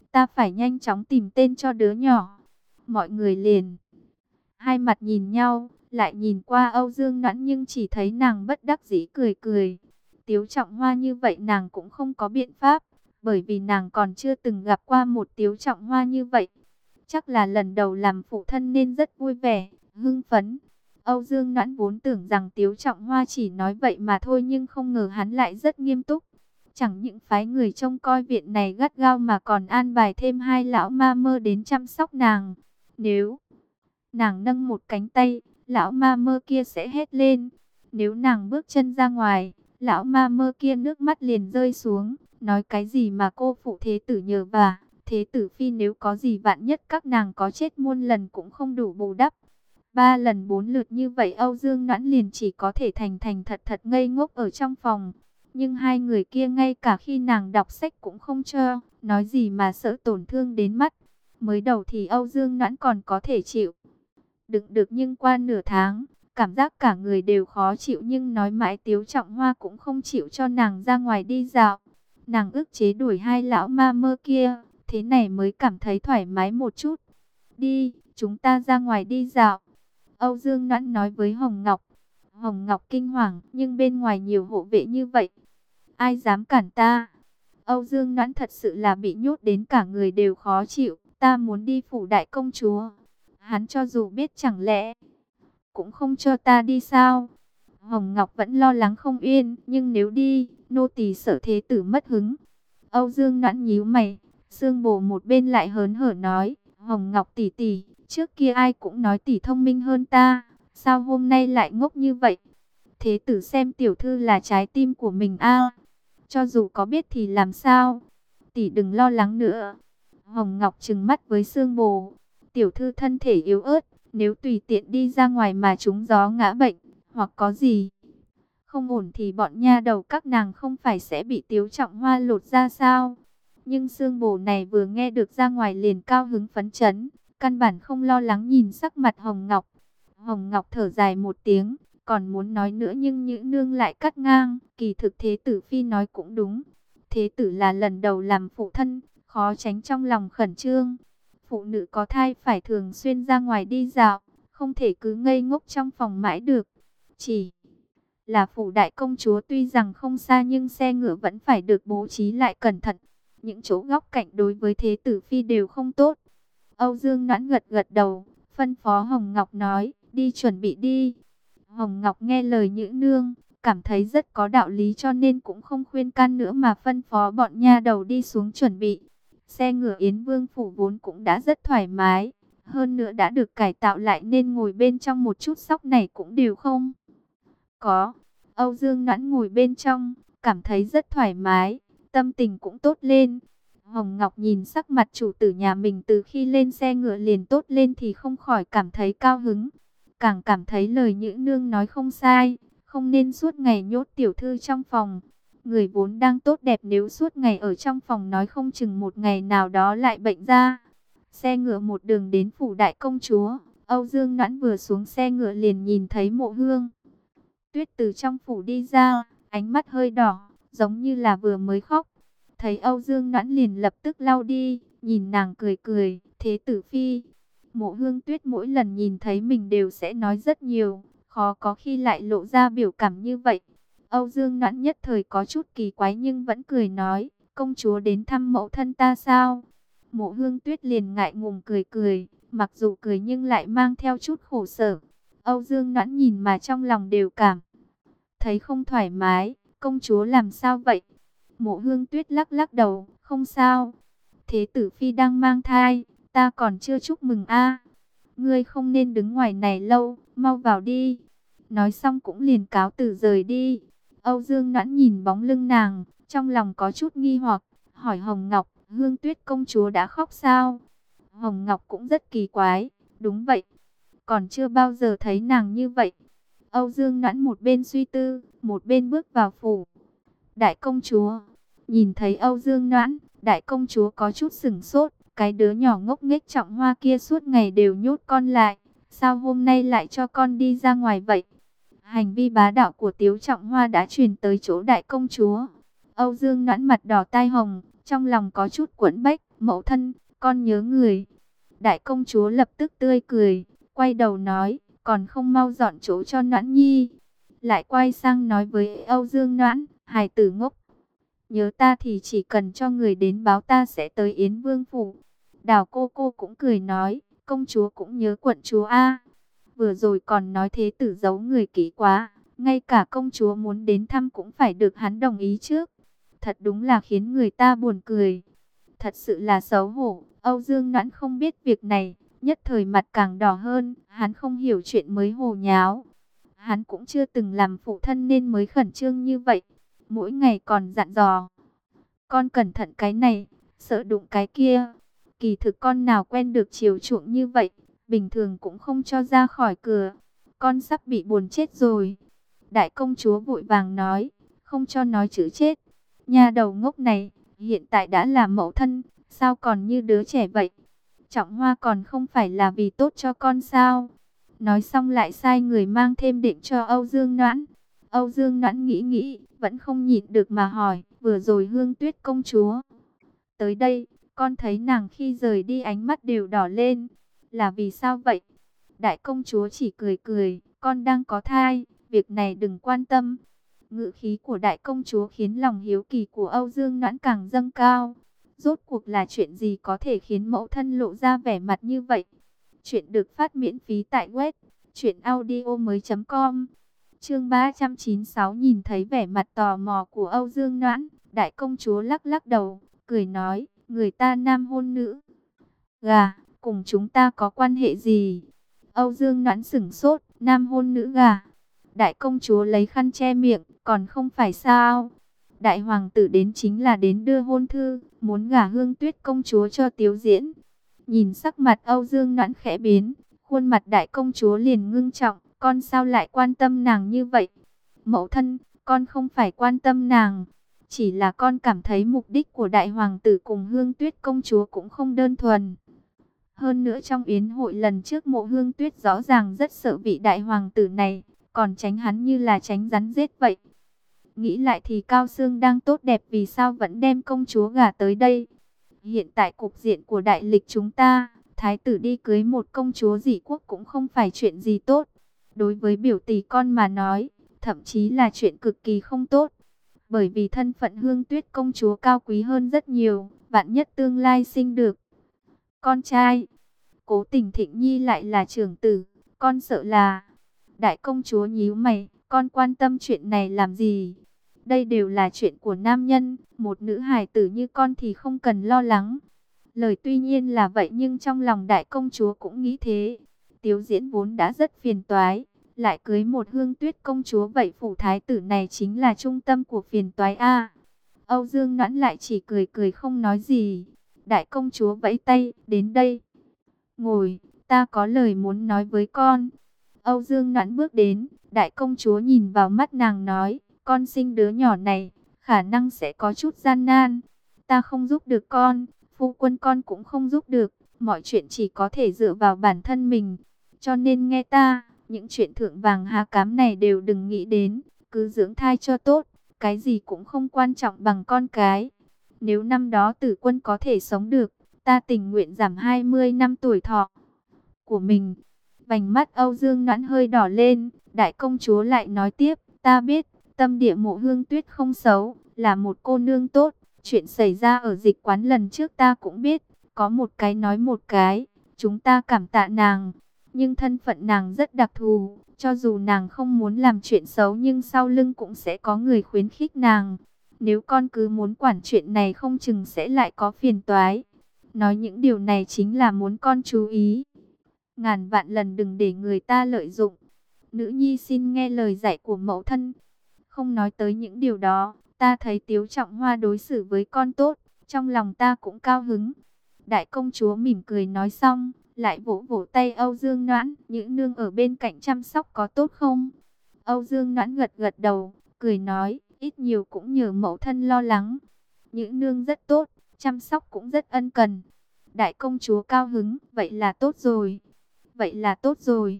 ta phải nhanh chóng tìm tên cho đứa nhỏ. Mọi người liền hai mặt nhìn nhau, lại nhìn qua Âu Dương Noãn nhưng chỉ thấy nàng bất đắc dĩ cười cười. Tiếu Trọng Hoa như vậy nàng cũng không có biện pháp, bởi vì nàng còn chưa từng gặp qua một Tiếu Trọng Hoa như vậy. Chắc là lần đầu làm phụ thân nên rất vui vẻ, hưng phấn. Âu Dương Noãn vốn tưởng rằng Tiếu Trọng Hoa chỉ nói vậy mà thôi, nhưng không ngờ hắn lại rất nghiêm túc. Chẳng những phái người trông coi viện này gắt gao mà còn an bài thêm hai lão ma mơ đến chăm sóc nàng. Nếu nàng nâng một cánh tay, lão ma mơ kia sẽ hét lên. Nếu nàng bước chân ra ngoài, lão ma mơ kia nước mắt liền rơi xuống. Nói cái gì mà cô phụ thế tử nhờ vả. Thế tử phi nếu có gì vạn nhất các nàng có chết muôn lần cũng không đủ bù đắp. Ba lần bốn lượt như vậy Âu Dương Noãn liền chỉ có thể thành thành thật thật ngây ngốc ở trong phòng. Nhưng hai người kia ngay cả khi nàng đọc sách cũng không cho, nói gì mà sợ tổn thương đến mắt. Mới đầu thì Âu Dương Noãn còn có thể chịu đựng được, nhưng qua nửa tháng, cảm giác cả người đều khó chịu, nhưng nói mãi Tiếu Trọng Hoa cũng không chịu cho nàng ra ngoài đi dạo. Nàng ức chế đuổi hai lão ma mơ kia, thế này mới cảm thấy thoải mái một chút. Đi, chúng ta ra ngoài đi dạo. Âu Dương Noãn nói với Hồng Ngọc. Hồng Ngọc kinh hoàng, nhưng bên ngoài nhiều hộ vệ như vậy, ai dám cản ta? Âu Dương Noãn thật sự là bị nhốt đến cả người đều khó chịu. Ta muốn đi phủ đại công chúa. Hắn cho dù biết chẳng lẽ cũng không cho ta đi sao? Hồng Ngọc vẫn lo lắng không yên, nhưng nếu đi, nô tỳ sợ thế tử mất hứng. Âu Dương Noãn nhíu mày, Sương Bồ một bên lại hớn hở nói, Hồng Ngọc tỷ tỷ, trước kia ai cũng nói tỷ thông minh hơn ta, sao hôm nay lại ngốc như vậy? Thế tử xem tiểu thư là trái tim của mình a, cho dù có biết thì làm sao? Tỷ đừng lo lắng nữa. Hồng Ngọc trừng mắt với Sương Bồ, tiểu thư thân thể yếu ớt, nếu tùy tiện đi ra ngoài mà trúng gió ngã bệnh, hoặc có gì không ổn thì bọn nha đầu các nàng không phải sẽ bị Tiếu Trọng Hoa lột ra sao? Nhưng Sương Bồ này vừa nghe được ra ngoài liền cao hứng phấn chấn, căn bản không lo lắng nhìn sắc mặt Hồng Ngọc. Hồng Ngọc thở dài một tiếng, còn muốn nói nữa nhưng Nhữ Nương lại cắt ngang, kỳ thực thế tử phi nói cũng đúng. Thế tử là lần đầu làm phụ thân, khó tránh trong lòng khẩn trương. Phụ nữ có thai phải thường xuyên ra ngoài đi dạo, không thể cứ ngây ngốc trong phòng mãi được. Chỉ là phủ đại công chúa tuy rằng không xa nhưng xe ngựa vẫn phải được bố trí lại cẩn thận. Những chỗ góc cạnh đối với thế tử phi đều không tốt. Âu Dương Noãn gật gật đầu, phân phó Hồng Ngọc nói, đi chuẩn bị đi. Hồng Ngọc nghe lời Nhữ Nương, cảm thấy rất có đạo lý cho nên cũng không khuyên can nữa mà phân phó bọn nha đầu đi xuống chuẩn bị. Xe ngựa Yến Vương phủ vốn cũng đã rất thoải mái, hơn nữa đã được cải tạo lại nên ngồi bên trong một chút sóc này cũng đều không có. Âu Dương Noãn ngồi bên trong, cảm thấy rất thoải mái, tâm tình cũng tốt lên. Hồng Ngọc nhìn sắc mặt chủ tử nhà mình từ khi lên xe ngựa liền tốt lên thì không khỏi cảm thấy cao hứng. Càng cảm thấy lời Nhữ Nương nói không sai, không nên suốt ngày nhốt tiểu thư trong phòng. Người vốn đang tốt đẹp nếu suốt ngày ở trong phòng nói không chừng một ngày nào đó lại bệnh ra. Xe ngựa một đường đến phủ đại công chúa, Âu Dương Noãn vừa xuống xe ngựa liền nhìn thấy Mộ Hương Tuyết từ trong phủ đi ra, ánh mắt hơi đỏ, giống như là vừa mới khóc. Thấy Âu Dương Noãn liền lập tức lau đi, nhìn nàng cười cười, thế tử phi. Mộ Hương Tuyết mỗi lần nhìn thấy mình đều sẽ nói rất nhiều, khó có khi lại lộ ra biểu cảm như vậy. Âu Dương Noãn nhất thời có chút kỳ quái nhưng vẫn cười nói, công chúa đến thăm mẫu thân ta sao? Mộ Hương Tuyết liền ngại ngùng cười cười, mặc dù cười nhưng lại mang theo chút khổ sở. Âu Dương Noãn nhìn mà trong lòng đều cảm thấy không thoải mái, công chúa làm sao vậy? Mộ Hương Tuyết lắc lắc đầu, không sao. Thế tử phi đang mang thai, ta còn chưa chúc mừng a. Ngươi không nên đứng ngoài này lâu, mau vào đi. Nói xong cũng liền cáo từ rời đi. Âu Dương Noãn nhìn bóng lưng nàng, trong lòng có chút nghi hoặc, hỏi Hồng Ngọc, Hương Tuyết công chúa đã khóc sao? Hồng Ngọc cũng rất kỳ quái, đúng vậy, còn chưa bao giờ thấy nàng như vậy. Âu Dương Noãn một bên suy tư, một bên bước vào phủ đại công chúa. Nhìn thấy Âu Dương Noãn, đại công chúa có chút sửng sốt, cái đứa nhỏ ngốc nghếch Trọng Hoa kia suốt ngày đều nhốt con lại, sao hôm nay lại cho con đi ra ngoài vậy? Hành vi bá đạo của Tiếu Trọng Hoa đã truyền tới chỗ đại công chúa. Âu Dương Noãn mặt đỏ tai hồng, trong lòng có chút quẫn bách. Mẫu thân, con nhớ người. Đại công chúa lập tức tươi cười, quay đầu nói, còn không mau dọn chỗ cho Noãn Nhi. Lại quay sang nói với Âu Dương Noãn, hài tử ngốc, nhớ ta thì chỉ cần cho người đến báo ta sẽ tới Yến Vương phủ. Đào cô cô cũng cười nói, công chúa cũng nhớ quận chúa a. Vừa rồi còn nói thế tử giấu người kỹ quá, ngay cả công chúa muốn đến thăm cũng phải được hắn đồng ý trước. Thật đúng là khiến người ta buồn cười. Thật sự là xấu hổ. Âu Dương Noãn không biết việc này, nhất thời mặt càng đỏ hơn. Hắn không hiểu chuyện mới hồ nháo. Hắn cũng chưa từng làm phụ thân nên mới khẩn trương như vậy. Mỗi ngày còn dặn dò, con cẩn thận cái này, sợ đụng cái kia. Kỳ thực con nào quen được chiều chuộng như vậy, bình thường cũng không cho ra khỏi cửa. Con sắp bị buồn chết rồi. Đại công chúa vội vàng nói, không cho nói chữ chết. Nhà đầu ngốc này, hiện tại đã là mẫu thân, sao còn như đứa trẻ vậy? Trọng Hoa còn không phải là vì tốt cho con sao? Nói xong lại sai người mang thêm định cho Âu Dương Noãn. Âu Dương Noãn nghĩ nghĩ, vẫn không nhịn được mà hỏi, vừa rồi Hương Tuyết công chúa tới đây, con thấy nàng khi rời đi ánh mắt đều đỏ lên, là vì sao vậy? Đại công chúa chỉ cười cười, con đang có thai, việc này đừng quan tâm. Ngữ khí của đại công chúa khiến lòng hiếu kỳ của Âu Dương Noãn càng dâng cao. Rốt cuộc là chuyện gì có thể khiến mẫu thân lộ ra vẻ mặt như vậy? Chuyện được phát miễn phí tại web truyện audio mới chấm com. Chương ba trăm chín mươi sáu, nhìn thấy vẻ mặt tò mò của Âu Dương Noãn, đại công chúa lắc lắc đầu, cười nói, người ta nam hôn nữ gà, cùng chúng ta có quan hệ gì? Âu Dương Noãn sửng sốt, nam hôn nữ gà. Đại công chúa lấy khăn che miệng, còn không phải sao? Đại hoàng tử đến chính là đến đưa hôn thư, muốn gả Hương Tuyết công chúa cho Tiếu Diễn. Nhìn sắc mặt Âu Dương Noãn khẽ biến, khuôn mặt đại công chúa liền ngưng trọng, con sao lại quan tâm nàng như vậy? Mẫu thân, con không phải quan tâm nàng, chỉ là con cảm thấy mục đích của đại hoàng tử cùng Hương Tuyết công chúa cũng không đơn thuần. Hơn nữa trong yến hội lần trước Mộ Hương Tuyết rõ ràng rất sợ vị đại hoàng tử này, còn tránh hắn như là tránh rắn rết vậy. Nghĩ lại thì Cao Xương đang tốt đẹp vì sao vẫn đem công chúa gả tới đây? Hiện tại cục diện của đại lịch chúng ta, thái tử đi cưới một công chúa dị quốc cũng không phải chuyện gì tốt. Đối với biểu tỷ con mà nói, thậm chí là chuyện cực kỳ không tốt. Bởi vì thân phận Hương Tuyết công chúa cao quý hơn rất nhiều, vạn nhất tương lai sinh được con trai, Cố Tình Thịnh Nhi lại là trưởng tử, con sợ là... Đại công chúa nhíu mày, con quan tâm chuyện này làm gì? Đây đều là chuyện của nam nhân, một nữ hài tử như con thì không cần lo lắng. Lời tuy nhiên là vậy nhưng trong lòng đại công chúa cũng nghĩ thế. Tiếu Diễn vốn đã rất phiền toái, lại cưới một Hương Tuyết công chúa, vậy phủ thái tử này chính là trung tâm của phiền toái a. Âu Dương Noãn lại chỉ cười cười không nói gì. Đại công chúa vẫy tay, đến đây. Ngồi, ta có lời muốn nói với con. Âu Dương Noãn bước đến, đại công chúa nhìn vào mắt nàng nói, con sinh đứa nhỏ này, khả năng sẽ có chút gian nan. Ta không giúp được con, phu quân con cũng không giúp được, mọi chuyện chỉ có thể dựa vào bản thân mình. Cho nên nghe ta, những chuyện thượng vàng hạ cám này đều đừng nghĩ đến, cứ dưỡng thai cho tốt, cái gì cũng không quan trọng bằng con cái. Nếu năm đó Tử Quân có thể sống được, ta tình nguyện giảm hai mươi năm tuổi thọ của mình. Vành mắt Âu Dương Noãn hơi đỏ lên, đại công chúa lại nói tiếp, ta biết, tâm địa Mộ Hương Tuyết không xấu, là một cô nương tốt, chuyện xảy ra ở dịch quán lần trước ta cũng biết, có một cái nói một cái, chúng ta cảm tạ nàng, nhưng thân phận nàng rất đặc thù, cho dù nàng không muốn làm chuyện xấu nhưng sau lưng cũng sẽ có người khuyến khích nàng. Nếu con cứ muốn quản chuyện này không chừng sẽ lại có phiền toái. Nói những điều này chính là muốn con chú ý. Ngàn vạn lần đừng để người ta lợi dụng. Nữ nhi xin nghe lời dạy của mẫu thân. Không nói tới những điều đó, ta thấy Tiếu Trọng Hoa đối xử với con tốt, trong lòng ta cũng cao hứng. Đại công chúa mỉm cười nói xong, lại vỗ vỗ tay Âu Dương Noãn, những nương ở bên cạnh chăm sóc có tốt không? Âu Dương Noãn gật gật đầu, cười nói, ít nhiều cũng nhờ mẫu thân lo lắng. Những nương rất tốt, chăm sóc cũng rất ân cần. Đại công chúa cao hứng, vậy là tốt rồi. Vậy là tốt rồi.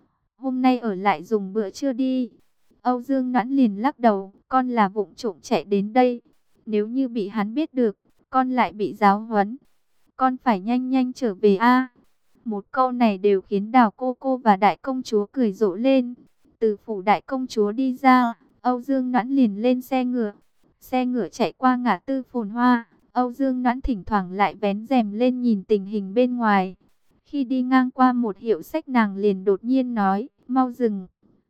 Hôm nay ở lại dùng bữa trưa đi. Âu Dương Noãn liền lắc đầu, con là vụng trộm chạy đến đây. Nếu như bị hắn biết được, con lại bị giáo huấn. Con phải nhanh nhanh trở về a. Một câu này đều khiến Đào cô cô và đại công chúa cười rộ lên. Từ phủ đại công chúa đi ra, Âu Dương Noãn liền lên xe ngựa. Xe ngựa chạy qua ngã tư phồn hoa, Âu Dương Noãn thỉnh thoảng lại vén rèm lên nhìn tình hình bên ngoài. Khi đi ngang qua một hiệu sách nàng liền đột nhiên nói, mau dừng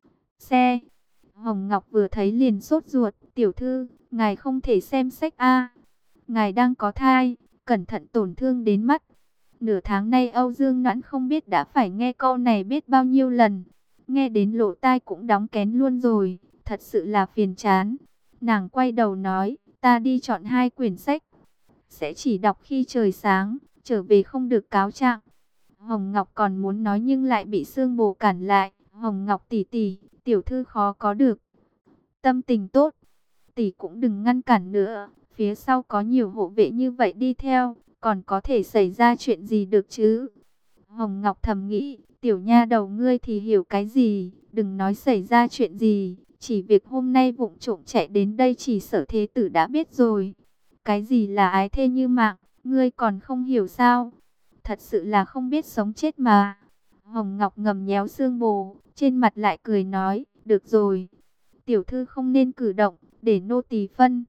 xe. Hồng Ngọc vừa thấy liền sốt ruột, tiểu thư, ngài không thể xem sách a, ngài đang có thai, cẩn thận tổn thương đến mắt. Nửa tháng nay Âu Dương Noãn không biết đã phải nghe câu này biết bao nhiêu lần, nghe đến lỗ tai cũng đóng kén luôn rồi, thật sự là phiền chán. Nàng quay đầu nói, ta đi chọn hai quyển sách, sẽ chỉ đọc khi trời sáng, trở về không được cáo trạng. Hồng Ngọc còn muốn nói nhưng lại bị Sương Bồ cản lại. Hồng Ngọc tỷ tỷ, tiểu thư khó có được tâm tình tốt, tỷ cũng đừng ngăn cản nữa, phía sau có nhiều hộ vệ như vậy đi theo, còn có thể xảy ra chuyện gì được chứ? Hồng Ngọc thầm nghĩ, tiểu nha đầu ngươi thì hiểu cái gì, đừng nói xảy ra chuyện gì, chỉ việc hôm nay vụng trộm chạy đến đây chỉ sợ thế tử đã biết rồi. Cái gì là ái thê như mạng, ngươi còn không hiểu sao? Thật sự là không biết sống chết mà. Hồng Ngọc ngầm nhéo Sương Bồ, trên mặt lại cười nói, được rồi, tiểu thư không nên cử động, để nô tỳ phân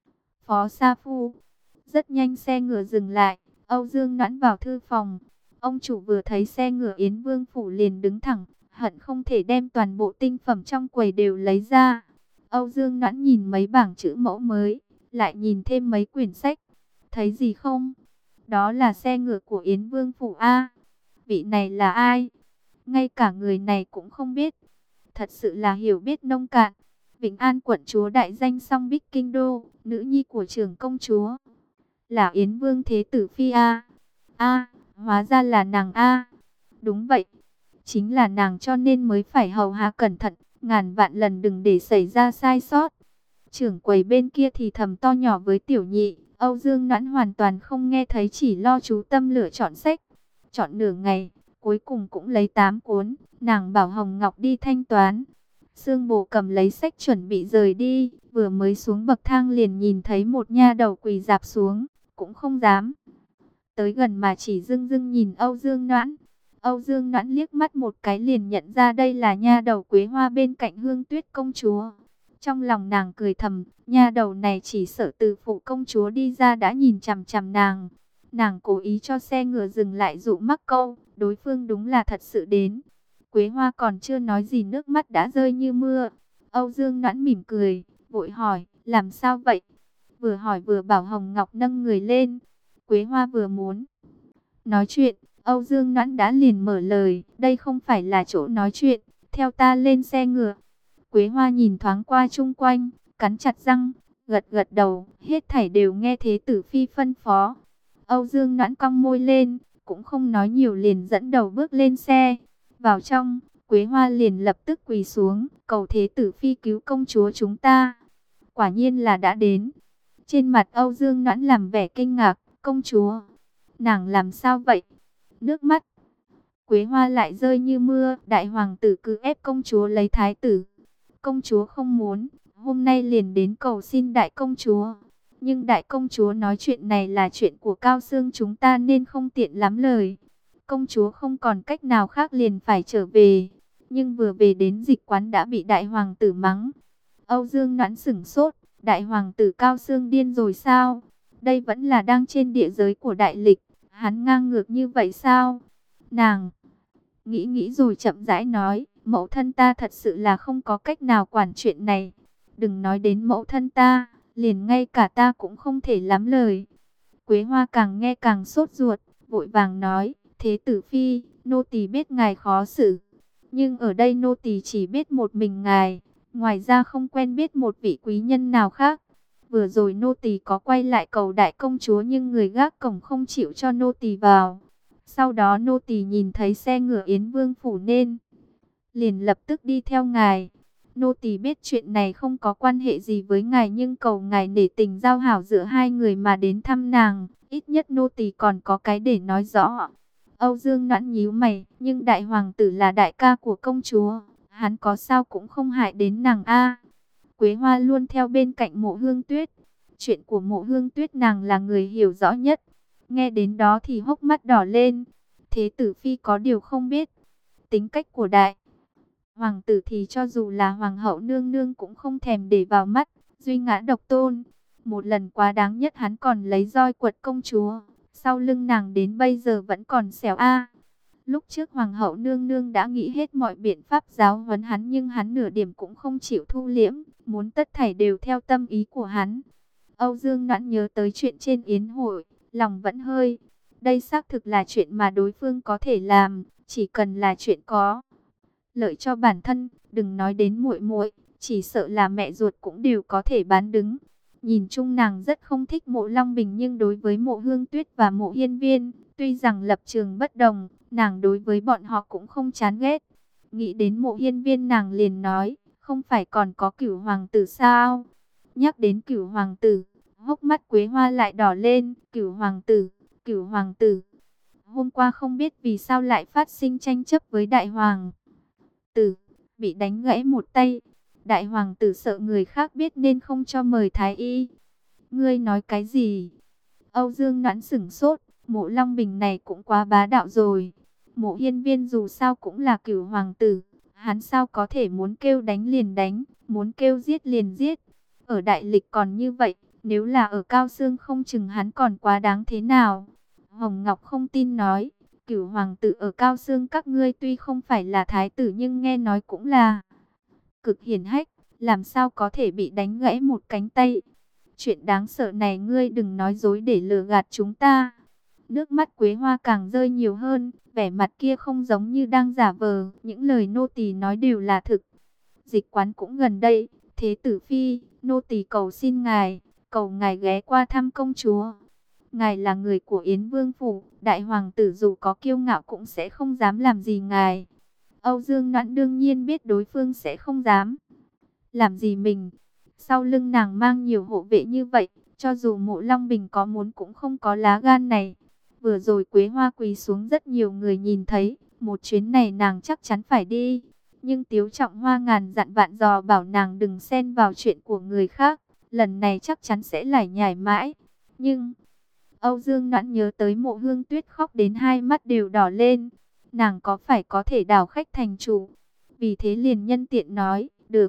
phó sa phu. Rất nhanh xe ngựa dừng lại, Âu Dương Noãn vào thư phòng. Ông chủ vừa thấy xe ngựa Yến Vương phủ liền đứng thẳng, hận không thể đem toàn bộ tinh phẩm trong quầy đều lấy ra. Âu Dương Noãn nhìn mấy bảng chữ mẫu mới, lại nhìn thêm mấy quyển sách. Thấy gì không? Đó là xe ngựa của Yến Vương phủ a. Vị này là ai? Ngay cả người này cũng không biết. Thật sự là hiểu biết nông cạn. Vĩnh An quận chúa đại danh song bích kinh đô, nữ nhi của trưởng công chúa, là Yến Vương thế tử phi a. A, hóa ra là nàng a. Đúng vậy, chính là nàng, cho nên mới phải hầu hạ cẩn thận, ngàn vạn lần đừng để xảy ra sai sót. Trưởng quầy bên kia thì thầm to nhỏ với tiểu nhị. Âu Dương Noãn hoàn toàn không nghe thấy, chỉ lo chú tâm lựa chọn sách. Chọn nửa ngày, cuối cùng cũng lấy tám cuốn. Nàng bảo Hồng Ngọc đi thanh toán. Sương Bồ cầm lấy sách chuẩn bị rời đi, vừa mới xuống bậc thang liền nhìn thấy một nha đầu quỳ rạp xuống, cũng không dám tới gần mà chỉ dưng dưng nhìn Âu Dương Noãn. Âu Dương Noãn liếc mắt một cái liền nhận ra đây là nha đầu Quế Hoa bên cạnh Hương Tuyết công chúa. Trong lòng nàng cười thầm, nha đầu này chỉ sợ từ phủ công chúa đi ra đã nhìn chằm chằm nàng. Nàng cố ý cho xe ngựa dừng lại dụ mắc câu, đối phương đúng là thật sự đến. Quế Hoa còn chưa nói gì nước mắt đã rơi như mưa. Âu Dương Noãn mỉm cười, vội hỏi, làm sao vậy? Vừa hỏi vừa bảo Hồng Ngọc nâng người lên. Quế Hoa vừa muốn nói chuyện, Âu Dương Noãn đã liền mở lời, đây không phải là chỗ nói chuyện, theo ta lên xe ngựa. Quế Hoa nhìn thoáng qua chung quanh, cắn chặt răng, gật gật đầu, hết thảy đều nghe thế tử phi phân phó. Âu Dương Noãn cong môi lên, cũng không nói nhiều liền dẫn đầu bước lên xe. Vào trong, Quế Hoa liền lập tức quỳ xuống, cầu thế tử phi cứu công chúa chúng ta. Quả nhiên là đã đến. Trên mặt Âu Dương Noãn làm vẻ kinh ngạc, công chúa, nàng làm sao vậy? Nước mắt Quế Hoa lại rơi như mưa, đại hoàng tử cứ ép công chúa lấy thái tử. Công chúa không muốn, hôm nay liền đến cầu xin đại công chúa. Nhưng đại công chúa nói chuyện này là chuyện của Cao Xương chúng ta nên không tiện lắm lời. Công chúa không còn cách nào khác liền phải trở về. Nhưng vừa về đến dịch quán đã bị đại hoàng tử mắng. Âu Dương Noãn sửng sốt, đại hoàng tử Cao Xương điên rồi sao? Đây vẫn là đang trên địa giới của đại lịch, hắn ngang ngược như vậy sao? Nàng nghĩ nghĩ rồi chậm rãi nói, mẫu thân ta thật sự là không có cách nào quản chuyện này. Đừng nói đến mẫu thân ta, liền ngay cả ta cũng không thể lắm lời. Quế Hoa càng nghe càng sốt ruột, vội vàng nói, thế tử phi, nô tỳ biết ngài khó xử, nhưng ở đây nô tỳ chỉ biết một mình ngài, ngoài ra không quen biết một vị quý nhân nào khác. Vừa rồi nô tỳ có quay lại cầu đại công chúa nhưng người gác cổng không chịu cho nô tỳ vào. Sau đó nô tỳ nhìn thấy xe ngựa Yến Vương phủ nên liền lập tức đi theo ngài. Nô tỳ biết chuyện này không có quan hệ gì với ngài nhưng cầu ngài nể tình giao hảo giữa hai người mà đến thăm nàng, ít nhất nô tỳ còn có cái để nói rõ. Âu Dương Noãn nhíu mày, nhưng đại hoàng tử là đại ca của công chúa, hắn có sao cũng không hại đến nàng a. Quế Hoa luôn theo bên cạnh Mộ Hương Tuyết. Chuyện của Mộ Hương Tuyết nàng là người hiểu rõ nhất. Nghe đến đó thì hốc mắt đỏ lên. Thế tử phi có điều không biết. Tính cách của đại hoàng tử thì cho dù là hoàng hậu nương nương cũng không thèm để vào mắt. Duy ngã độc tôn. Một lần quá đáng nhất hắn còn lấy roi quật công chúa. Sau lưng nàng đến bây giờ vẫn còn xẻo a. Lúc trước hoàng hậu nương nương đã nghĩ hết mọi biện pháp giáo huấn hắn, nhưng hắn nửa điểm cũng không chịu thu liễm, muốn tất thảy đều theo tâm ý của hắn. Âu Dương Noãn nhớ tới chuyện trên yến hội, lòng vẫn hơi. Đây xác thực là chuyện mà đối phương có thể làm, chỉ cần là chuyện có lợi cho bản thân, đừng nói đến muội muội, chỉ sợ là mẹ ruột cũng đều có thể bán đứng. Nhìn chung nàng rất không thích Mộ Long Bình, nhưng đối với Mộ Hương Tuyết và Mộ Hiên Viên, tuy rằng lập trường bất đồng, nàng đối với bọn họ cũng không chán ghét. Nghĩ đến Mộ Hiên Viên nàng liền nói, không phải còn có Cửu hoàng tử sao? Nhắc đến Cửu hoàng tử, hốc mắt Quế Hoa lại đỏ lên. Cửu hoàng tử, Cửu hoàng tử. Hôm qua không biết vì sao lại phát sinh tranh chấp với đại hoàng tử, bị đánh gãy một tay. Đại hoàng tử sợ người khác biết nên không cho mời thái y. Ngươi nói cái gì? Âu Dương Noãn sửng sốt, Mộ Long Bình này cũng quá bá đạo rồi. Mộ Hiên Viên dù sao cũng là Cửu hoàng tử, hắn sao có thể muốn kêu đánh liền đánh, muốn kêu giết liền giết. Ở đại lịch còn như vậy, nếu là ở Cao Xương không chừng hắn còn quá đáng thế nào. Hồng Ngọc không tin nói, Cửu hoàng tử ở Cao Xương các ngươi tuy không phải là thái tử nhưng nghe nói cũng là cực hiển hách, làm sao có thể bị đánh gãy một cánh tay. Chuyện đáng sợ này ngươi đừng nói dối để lừa gạt chúng ta. Nước mắt Quế Hoa càng rơi nhiều hơn, vẻ mặt kia không giống như đang giả vờ, những lời nô tỳ nói đều là thực. Dịch quán cũng gần đây, thế tử phi, nô tỳ cầu xin ngài, cầu ngài ghé qua thăm công chúa. Ngài là người của Yến Vương phủ, đại hoàng tử dù có kiêu ngạo cũng sẽ không dám làm gì ngài. Âu Dương Noãn đương nhiên biết đối phương sẽ không dám làm gì mình. Sau lưng nàng mang nhiều hộ vệ như vậy, cho dù Mộ Long Bình có muốn cũng không có lá gan này. Vừa rồi Quế Hoa quỳ xuống rất nhiều người nhìn thấy, một chuyến này nàng chắc chắn phải đi. Nhưng Tiếu Trọng Hoa ngàn dặn vạn dò bảo nàng đừng xen vào chuyện của người khác, lần này chắc chắn sẽ lải nhải mãi. Nhưng Âu Dương Noãn nhớ tới Mộ Hương Tuyết khóc đến hai mắt đều đỏ lên, nàng có phải có thể đảo khách thành chủ. Vì thế liền nhân tiện nói, được,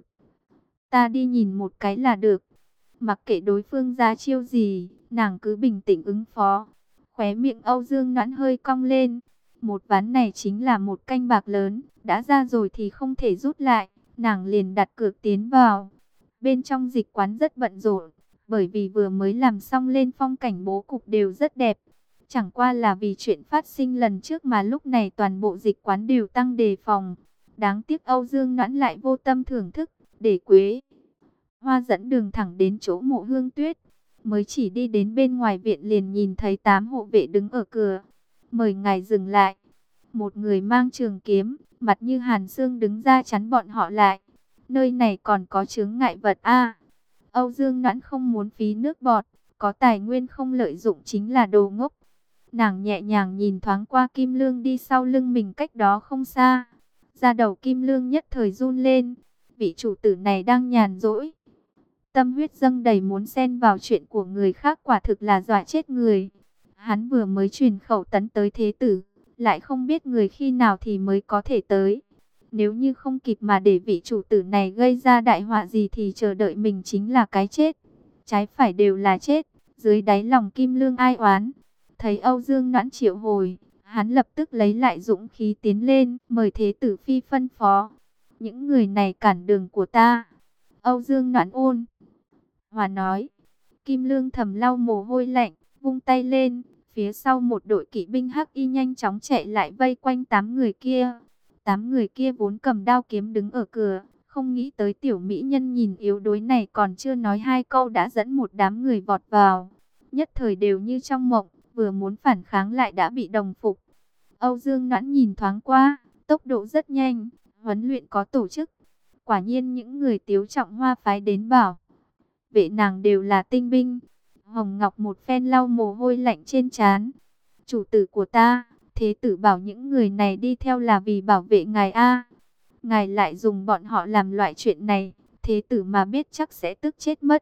ta đi nhìn một cái là được. Mặc kệ đối phương ra chiêu gì, nàng cứ bình tĩnh ứng phó. Khóe miệng Âu Dương Noãn hơi cong lên. Một ván này chính là một canh bạc lớn, đã ra rồi thì không thể rút lại. Nàng liền đặt cược tiến vào. Bên trong dịch quán rất bận rộn, bởi vì vừa mới làm xong lên phong cảnh bố cục đều rất đẹp. Chẳng qua là vì chuyện phát sinh lần trước mà lúc này toàn bộ dịch quán đều tăng đề phòng. Đáng tiếc Âu Dương Noãn lại vô tâm thưởng thức, để Quế Hoa dẫn đường thẳng đến chỗ Mộ Hương Tuyết. Mới chỉ đi đến bên ngoài viện liền nhìn thấy tám hộ vệ đứng ở cửa. Mời ngài dừng lại. Một người mang trường kiếm, mặt như hàn xương đứng ra chắn bọn họ lại. Nơi này còn có chướng ngại vật a. Âu Dương Noãn không muốn phí nước bọt, có tài nguyên không lợi dụng chính là đồ ngốc. Nàng nhẹ nhàng nhìn thoáng qua Kim Lương đi sau lưng mình cách đó không xa. Da đầu Kim Lương nhất thời run lên. Vị chủ tử này đang nhàn rỗi, tâm huyết dâng đầy muốn xen vào chuyện của người khác, quả thực là dọa chết người. Hắn vừa mới truyền khẩu tấn tới thế tử, lại không biết người khi nào thì mới có thể tới. Nếu như không kịp mà để vị chủ tử này gây ra đại họa gì thì chờ đợi mình chính là cái chết. Trái phải đều là chết. Dưới đáy lòng Kim Lương ai oán. Thấy Âu Dương Noãn triệu hồi, hắn lập tức lấy lại dũng khí tiến lên, mời thế tử phi phân phó. Những người này cản đường của ta. Âu Dương Noãn ôn hòa nói. Kim Lương thầm lau mồ hôi lạnh, vung tay lên. Phía sau một đội kỵ binh hắc y nhanh chóng chạy lại vây quanh tám người kia. Tám người kia vốn cầm đao kiếm đứng ở cửa. Không nghĩ tới tiểu mỹ nhân nhìn yếu đuối này còn chưa nói hai câu đã dẫn một đám người vọt vào. Nhất thời đều như trong mộng, vừa muốn phản kháng lại đã bị đồng phục. Âu Dương Noãn nhìn thoáng qua, tốc độ rất nhanh, huấn luyện có tổ chức. Quả nhiên những người Tiếu Trọng Hoa phái đến bảo vệ nàng đều là tinh binh. Hồng Ngọc một phen lau mồ hôi lạnh trên trán. Chủ tử của ta, thế tử bảo những người này đi theo là vì bảo vệ ngài a. Ngài lại dùng bọn họ làm loại chuyện này, thế tử mà biết chắc sẽ tức chết mất.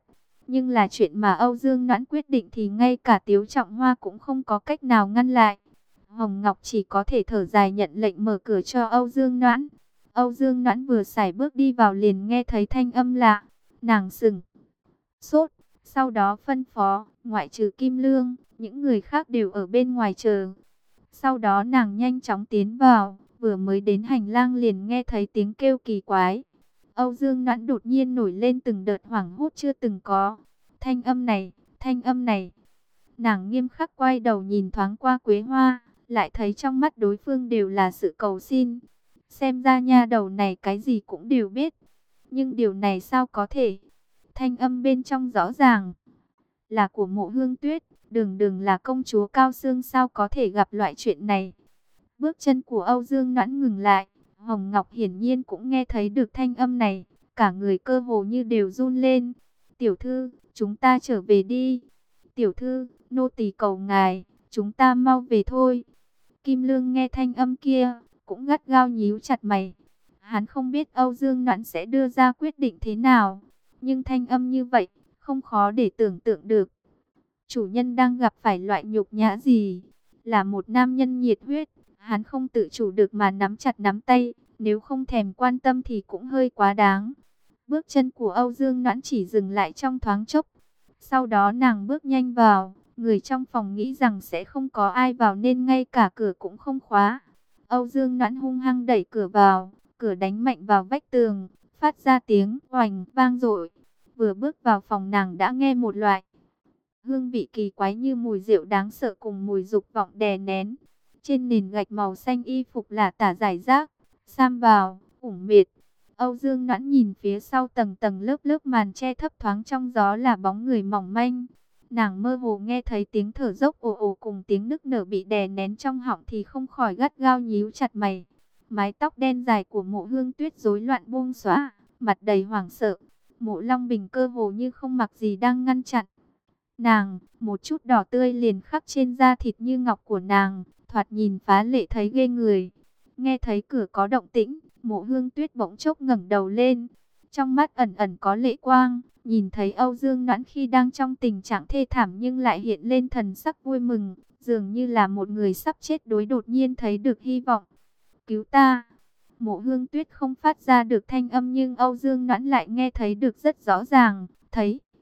Nhưng là chuyện mà Âu Dương Noãn quyết định thì ngay cả Tiếu Trọng Hoa cũng không có cách nào ngăn lại. Hồng Ngọc chỉ có thể thở dài nhận lệnh mở cửa cho Âu Dương Noãn. Âu Dương Noãn vừa sải bước đi vào liền nghe thấy thanh âm lạ. Nàng sững sốt, sau đó phân phó, ngoại trừ Kim Lương, những người khác đều ở bên ngoài chờ. Sau đó nàng nhanh chóng tiến vào, vừa mới đến hành lang liền nghe thấy tiếng kêu kỳ quái. Âu Dương Noãn đột nhiên nổi lên từng đợt hoảng hốt chưa từng có. Thanh âm này, thanh âm này. Nàng nghiêm khắc quay đầu nhìn thoáng qua Quế Hoa, lại thấy trong mắt đối phương đều là sự cầu xin. Xem ra nha đầu này cái gì cũng đều biết. Nhưng điều này sao có thể? Thanh âm bên trong rõ ràng là của Mộ Hương Tuyết, đường đường là công chúa Cao Xương sao có thể gặp loại chuyện này. Bước chân của Âu Dương Noãn ngừng lại, Hồng Ngọc hiển nhiên cũng nghe thấy được thanh âm này, cả người cơ hồ như đều run lên. Tiểu thư, chúng ta trở về đi. Tiểu thư, nô tỳ cầu ngài, chúng ta mau về thôi. Kim Lương nghe thanh âm kia, cũng gắt gao nhíu chặt mày. Hắn không biết Âu Dương Noãn sẽ đưa ra quyết định thế nào, nhưng thanh âm như vậy, không khó để tưởng tượng được. Chủ nhân đang gặp phải loại nhục nhã gì? Là một nam nhân nhiệt huyết, hắn không tự chủ được mà nắm chặt nắm tay, nếu không thèm quan tâm thì cũng hơi quá đáng. Bước chân của Âu Dương Noãn chỉ dừng lại trong thoáng chốc. Sau đó nàng bước nhanh vào, người trong phòng nghĩ rằng sẽ không có ai vào nên ngay cả cửa cũng không khóa. Âu Dương Noãn hung hăng đẩy cửa vào, cửa đánh mạnh vào vách tường, phát ra tiếng oành vang dội. Vừa bước vào phòng nàng đã nghe một loại hương vị kỳ quái như mùi rượu đáng sợ cùng mùi dục vọng đè nén. Trên nền gạch màu xanh y phục là tả giải rác, sam bào, ủng mệt. Âu Dương Noãn nhìn phía sau tầng tầng lớp lớp màn che thấp thoáng trong gió là bóng người mỏng manh. Nàng mơ hồ nghe thấy tiếng thở dốc ồ ồ cùng tiếng nức nở bị đè nén trong họng thì không khỏi gắt gao nhíu chặt mày. Mái tóc đen dài của Mộ Hương Tuyết rối loạn buông xõa, mặt đầy hoảng sợ. Mộ Long Bình cơ hồ như không mặc gì đang ngăn chặn nàng, một chút đỏ tươi liền khắc trên da thịt như ngọc của nàng, thoạt nhìn phá lệ thấy ghê người. Nghe thấy cửa có động tĩnh, Mộ Hương Tuyết bỗng chốc ngẩng đầu lên, trong mắt ẩn ẩn có lệ quang, nhìn thấy Âu Dương Noãn khi đang trong tình trạng thê thảm nhưng lại hiện lên thần sắc vui mừng, dường như là một người sắp chết đuối đột nhiên thấy được hy vọng. Cứu ta! Mộ Hương Tuyết không phát ra được thanh âm nhưng Âu Dương Noãn lại nghe thấy được rất rõ ràng, thấy